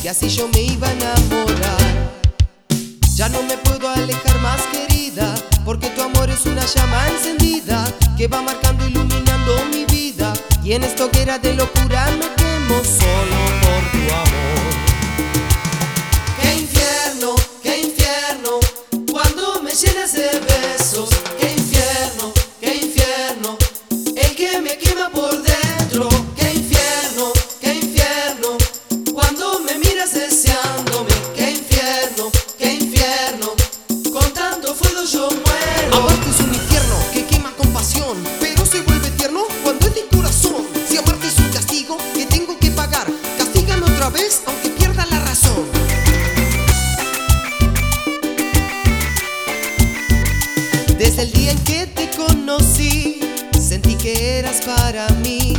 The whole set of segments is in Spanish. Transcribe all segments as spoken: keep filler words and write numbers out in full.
así yo me iba a enamorar. Ya no me puedo alejar más, querida, porque tu amor es una llama encendida que va marcando, iluminando mi vida, y en esta hoguera de locura me quemo solo por tu amor. Qué infierno, qué infierno, cuando me llenas de besos. Qué infierno, qué infierno, el que me quema por dentro. Qué infierno, qué infierno, cuando me miras deseándome. Qué infierno, qué infierno, con tanto fuego yo muero. Amarte es un infierno que quema con pasión, pero se vuelve tierno cuando es de corazón. Si amarte es un castigo que tengo que pagar, castígame otra vez aunque pierda la razón. Desde el día en que te conocí, sentí que eras para mí.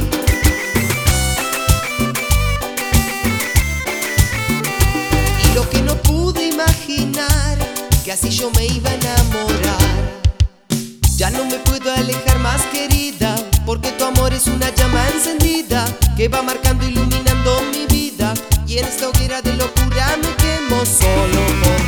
Y lo que no pude imaginar, que así yo me iba a enamorar. Ya no me puedo alejar más, querida, porque tu amor es una llama encendida que va marcando, iluminando mi vida, y en esta hoguera de locura me quemo solo por